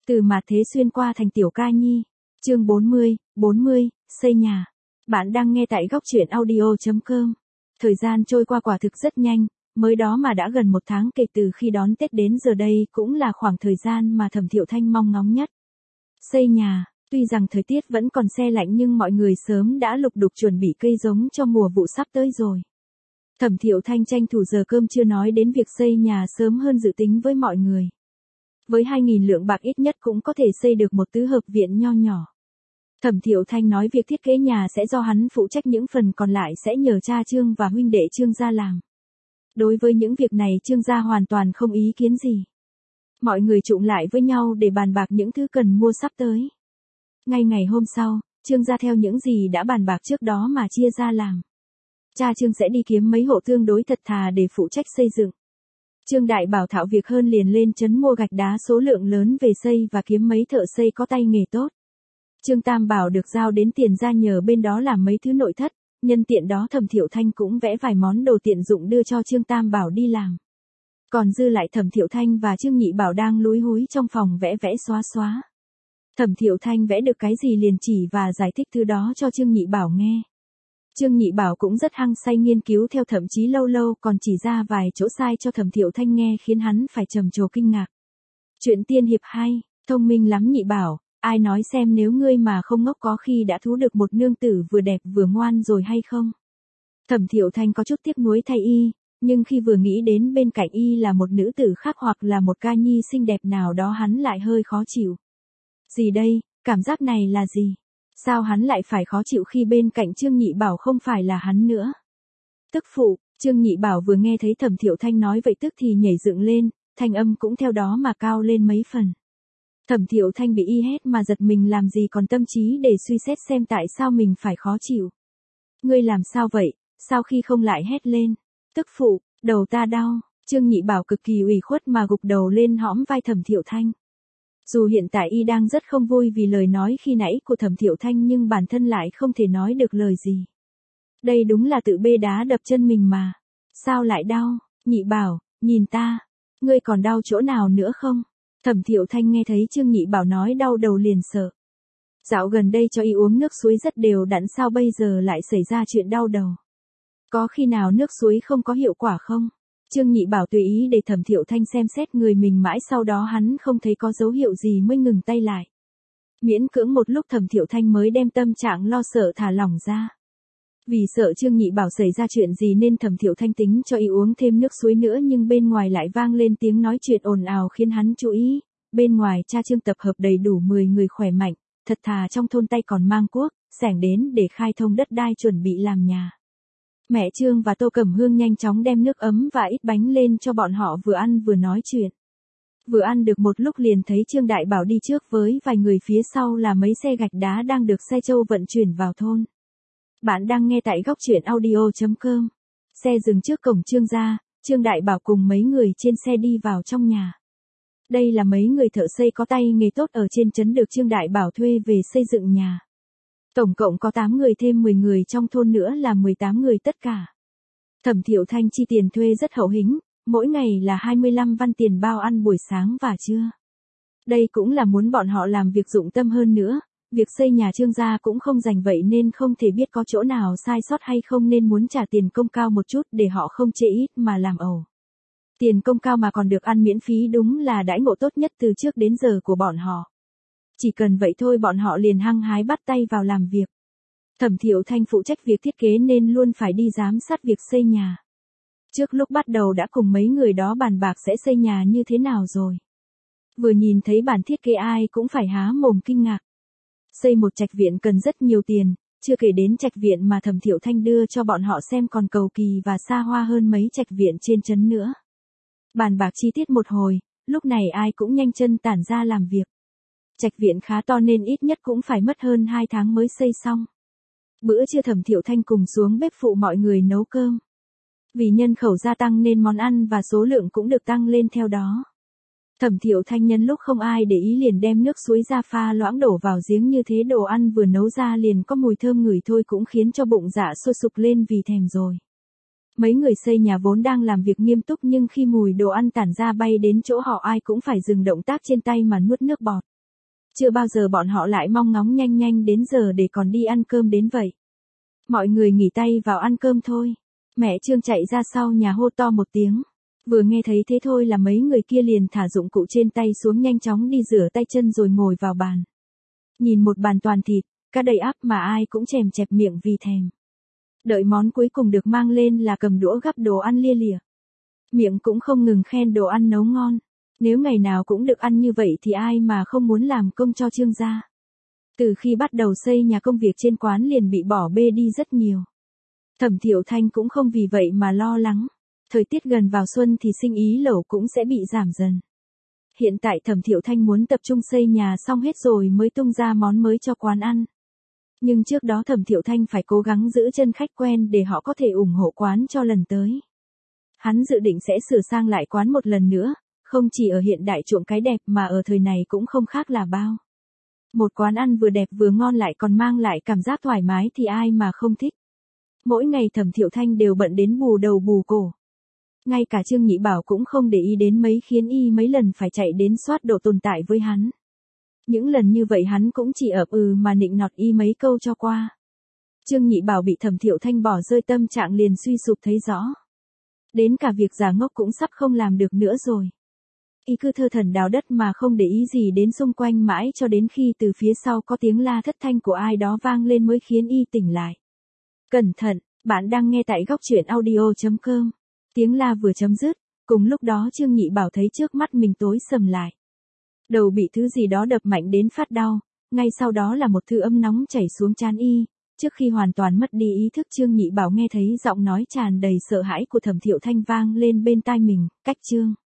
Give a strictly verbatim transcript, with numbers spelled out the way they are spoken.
Từ Mạt Thế xuyên qua thành tiểu ca nhi. Chương bốn mươi, bốn mươi, xây nhà. Bạn đang nghe tại góc truyện audio chấm com. Thời gian trôi qua quả thực rất nhanh, mới đó mà đã gần một tháng kể từ khi đón Tết đến giờ đây cũng là khoảng thời gian mà Thẩm Thiệu Thanh mong ngóng nhất. Xây nhà, tuy rằng thời tiết vẫn còn se lạnh nhưng mọi người sớm đã lục đục chuẩn bị cây giống cho mùa vụ sắp tới rồi. Thẩm Thiệu Thanh tranh thủ giờ cơm chưa nói đến việc xây nhà sớm hơn dự tính với mọi người. Với hai nghìn lượng bạc ít nhất cũng có thể xây được một tứ hợp viện nho nhỏ. Thẩm Thiệu Thanh nói việc thiết kế nhà sẽ do hắn phụ trách, những phần còn lại sẽ nhờ cha Trương và huynh đệ Trương gia làm. Đối với những việc này Trương gia hoàn toàn không ý kiến gì. Mọi người trụng lại với nhau để bàn bạc những thứ cần mua sắp tới. Ngay ngày hôm sau, Trương gia theo những gì đã bàn bạc trước đó mà chia ra làm. Cha Trương sẽ đi kiếm mấy hộ tương đối thật thà để phụ trách xây dựng. Trương Đại Bảo thạo việc hơn liền lên trấn mua gạch đá số lượng lớn về xây và kiếm mấy thợ xây có tay nghề tốt. Trương Tam Bảo được giao đến tiền ra nhờ bên đó làm mấy thứ nội thất, nhân tiện đó Thẩm Thiệu Thanh cũng vẽ vài món đồ tiện dụng đưa cho Trương Tam Bảo đi làm. Còn dư lại Thẩm Thiệu Thanh và Trương Nhị Bảo đang lúi húi trong phòng vẽ vẽ xóa xóa. Thẩm Thiệu Thanh vẽ được cái gì liền chỉ và giải thích thứ đó cho Trương Nhị Bảo nghe. Trương Nhị Bảo cũng rất hăng say nghiên cứu theo, thậm chí lâu lâu còn chỉ ra vài chỗ sai cho Thẩm Thiệu Thanh nghe khiến hắn phải trầm trồ kinh ngạc. Chuyện tiên hiệp hay, thông minh lắm Nhị Bảo, ai nói xem nếu ngươi mà không ngốc có khi đã thú được một nương tử vừa đẹp vừa ngoan rồi hay không? Thẩm Thiệu Thanh có chút tiếc nuối thay y, nhưng khi vừa nghĩ đến bên cạnh y là một nữ tử khác hoặc là một ca nhi xinh đẹp nào đó hắn lại hơi khó chịu. Gì đây, cảm giác này là gì? Sao hắn lại phải khó chịu khi bên cạnh Trương Nhị Bảo không phải là hắn nữa? Tức phụ, Trương Nhị Bảo vừa nghe thấy Thẩm Thiệu Thanh nói vậy tức thì nhảy dựng lên, thanh âm cũng theo đó mà cao lên mấy phần. Thẩm Thiệu Thanh bị y hét mà giật mình làm gì còn tâm trí để suy xét xem tại sao mình phải khó chịu. Ngươi làm sao vậy, sao khi không lại hét lên? Tức phụ, đầu ta đau. Trương Nhị Bảo cực kỳ ủy khuất mà gục đầu lên hõm vai Thẩm Thiệu Thanh. Dù hiện tại y đang rất không vui vì lời nói khi nãy của Thẩm Thiệu Thanh nhưng bản thân lại không thể nói được lời gì. Đây đúng là tự bê đá đập chân mình mà. Sao lại đau? Nhị Bảo, nhìn ta. Ngươi còn đau chỗ nào nữa không? Thẩm Thiệu Thanh nghe thấy Trương Nhị Bảo nói đau đầu liền sợ. Dạo gần đây cho y uống nước suối rất đều đặn, sao bây giờ lại xảy ra chuyện đau đầu? Có khi nào nước suối không có hiệu quả không? Trương Nhị Bảo tùy ý để Thẩm Thiệu Thanh xem xét người mình mãi sau đó hắn không thấy có dấu hiệu gì mới ngừng tay lại. Miễn cưỡng một lúc Thẩm Thiệu Thanh mới đem tâm trạng lo sợ thả lỏng ra. Vì sợ Trương Nhị Bảo xảy ra chuyện gì nên Thẩm Thiệu Thanh tính cho y uống thêm nước suối nữa, nhưng bên ngoài lại vang lên tiếng nói chuyện ồn ào khiến hắn chú ý. Bên ngoài cha Trương tập hợp đầy đủ mười người khỏe mạnh, thật thà trong thôn tay còn mang cuốc, xẻng đến để khai thông đất đai chuẩn bị làm nhà. Mẹ Trương và Tô Cẩm Hương nhanh chóng đem nước ấm và ít bánh lên cho bọn họ vừa ăn vừa nói chuyện. Vừa ăn được một lúc liền thấy Trương Đại Bảo đi trước với vài người phía sau là mấy xe gạch đá đang được xe trâu vận chuyển vào thôn. Bạn đang nghe tại góc truyện audio chấm com. Xe dừng trước cổng Trương gia, Trương Đại Bảo cùng mấy người trên xe đi vào trong nhà. Đây là mấy người thợ xây có tay nghề tốt ở trên trấn được Trương Đại Bảo thuê về xây dựng nhà. Tổng cộng có tám người thêm mười người trong thôn nữa là mười tám người tất cả. Thẩm Thiệu Thanh chi tiền thuê rất hậu hĩnh, mỗi ngày là hai mươi lăm văn tiền bao ăn buổi sáng và trưa. Đây cũng là muốn bọn họ làm việc dụng tâm hơn nữa, việc xây nhà Trương gia cũng không rành vậy nên không thể biết có chỗ nào sai sót hay không nên muốn trả tiền công cao một chút để họ không chê ít mà làm ẩu. Tiền công cao mà còn được ăn miễn phí đúng là đãi ngộ tốt nhất từ trước đến giờ của bọn họ. Chỉ cần vậy thôi bọn họ liền hăng hái bắt tay vào làm việc. Thẩm Thiệu Thanh phụ trách việc thiết kế nên luôn phải đi giám sát việc xây nhà. Trước lúc bắt đầu đã cùng mấy người đó bàn bạc sẽ xây nhà như thế nào rồi. Vừa nhìn thấy bản thiết kế ai cũng phải há mồm kinh ngạc. Xây một trạch viện cần rất nhiều tiền, chưa kể đến trạch viện mà Thẩm Thiệu Thanh đưa cho bọn họ xem còn cầu kỳ và xa hoa hơn mấy trạch viện trên trấn nữa. Bàn bạc chi tiết một hồi, lúc này ai cũng nhanh chân tản ra làm việc. Trạch viện khá to nên ít nhất cũng phải mất hơn hai tháng mới xây xong. Bữa trưa Thẩm Thiệu Thanh cùng xuống bếp phụ mọi người nấu cơm. Vì nhân khẩu gia tăng nên món ăn và số lượng cũng được tăng lên theo đó. Thẩm Thiệu Thanh nhân lúc không ai để ý liền đem nước suối ra pha loãng đổ vào giếng, như thế đồ ăn vừa nấu ra liền có mùi thơm ngửi thôi cũng khiến cho bụng dạ sôi sục lên vì thèm rồi. Mấy người xây nhà vốn đang làm việc nghiêm túc nhưng khi mùi đồ ăn tản ra bay đến chỗ họ ai cũng phải dừng động tác trên tay mà nuốt nước bọt. Chưa bao giờ bọn họ lại mong ngóng nhanh nhanh đến giờ để còn đi ăn cơm đến vậy. Mọi người nghỉ tay vào ăn cơm thôi. Mẹ Trương chạy ra sau nhà hô to một tiếng. Vừa nghe thấy thế thôi là mấy người kia liền thả dụng cụ trên tay xuống nhanh chóng đi rửa tay chân rồi ngồi vào bàn. Nhìn một bàn toàn thịt, cá đầy ắp mà ai cũng chèm chẹp miệng vì thèm. Đợi món cuối cùng được mang lên là cầm đũa gắp đồ ăn lia lịa. Miệng cũng không ngừng khen đồ ăn nấu ngon. Nếu ngày nào cũng được ăn như vậy thì ai mà không muốn làm công cho Trương gia. Từ khi bắt đầu xây nhà công việc trên quán liền bị bỏ bê đi rất nhiều. Thẩm Thiệu Thanh cũng không vì vậy mà lo lắng. Thời tiết gần vào xuân thì sinh ý lẩu cũng sẽ bị giảm dần. Hiện tại Thẩm Thiệu Thanh muốn tập trung xây nhà xong hết rồi mới tung ra món mới cho quán ăn. Nhưng trước đó Thẩm Thiệu Thanh phải cố gắng giữ chân khách quen để họ có thể ủng hộ quán cho lần tới. Hắn dự định sẽ sửa sang lại quán một lần nữa, không chỉ ở hiện đại chuộng cái đẹp mà ở thời này cũng không khác là bao. Một quán ăn vừa đẹp vừa ngon lại còn mang lại cảm giác thoải mái thì ai mà không thích. Mỗi ngày Thẩm Thiệu Thanh đều bận đến bù đầu bù cổ. Ngay cả Trương Nhị Bảo cũng không để ý đến mấy khiến y mấy lần phải chạy đến soát độ tồn tại với hắn. Những lần như vậy hắn cũng chỉ ợp ừ mà nịnh nọt y mấy câu cho qua. Trương Nhị Bảo bị Thẩm Thiệu Thanh bỏ rơi tâm trạng liền suy sụp thấy rõ. Đến cả việc giả ngốc cũng sắp không làm được nữa rồi. Y cứ thơ thẩn đào đất mà không để ý gì đến xung quanh mãi cho đến khi từ phía sau có tiếng la thất thanh của ai đó vang lên mới khiến y tỉnh lại. Cẩn thận, bạn đang nghe tại góc truyện audio chấm com. Tiếng la vừa chấm dứt, cùng lúc đó Trương Nhị Bảo thấy trước mắt mình tối sầm lại. Đầu bị thứ gì đó đập mạnh đến phát đau, ngay sau đó là một thứ ấm nóng chảy xuống trán y. Trước khi hoàn toàn mất đi ý thức Trương Nhị Bảo nghe thấy giọng nói tràn đầy sợ hãi của Thẩm Thiệu Thanh vang lên bên tai mình, cách Trương.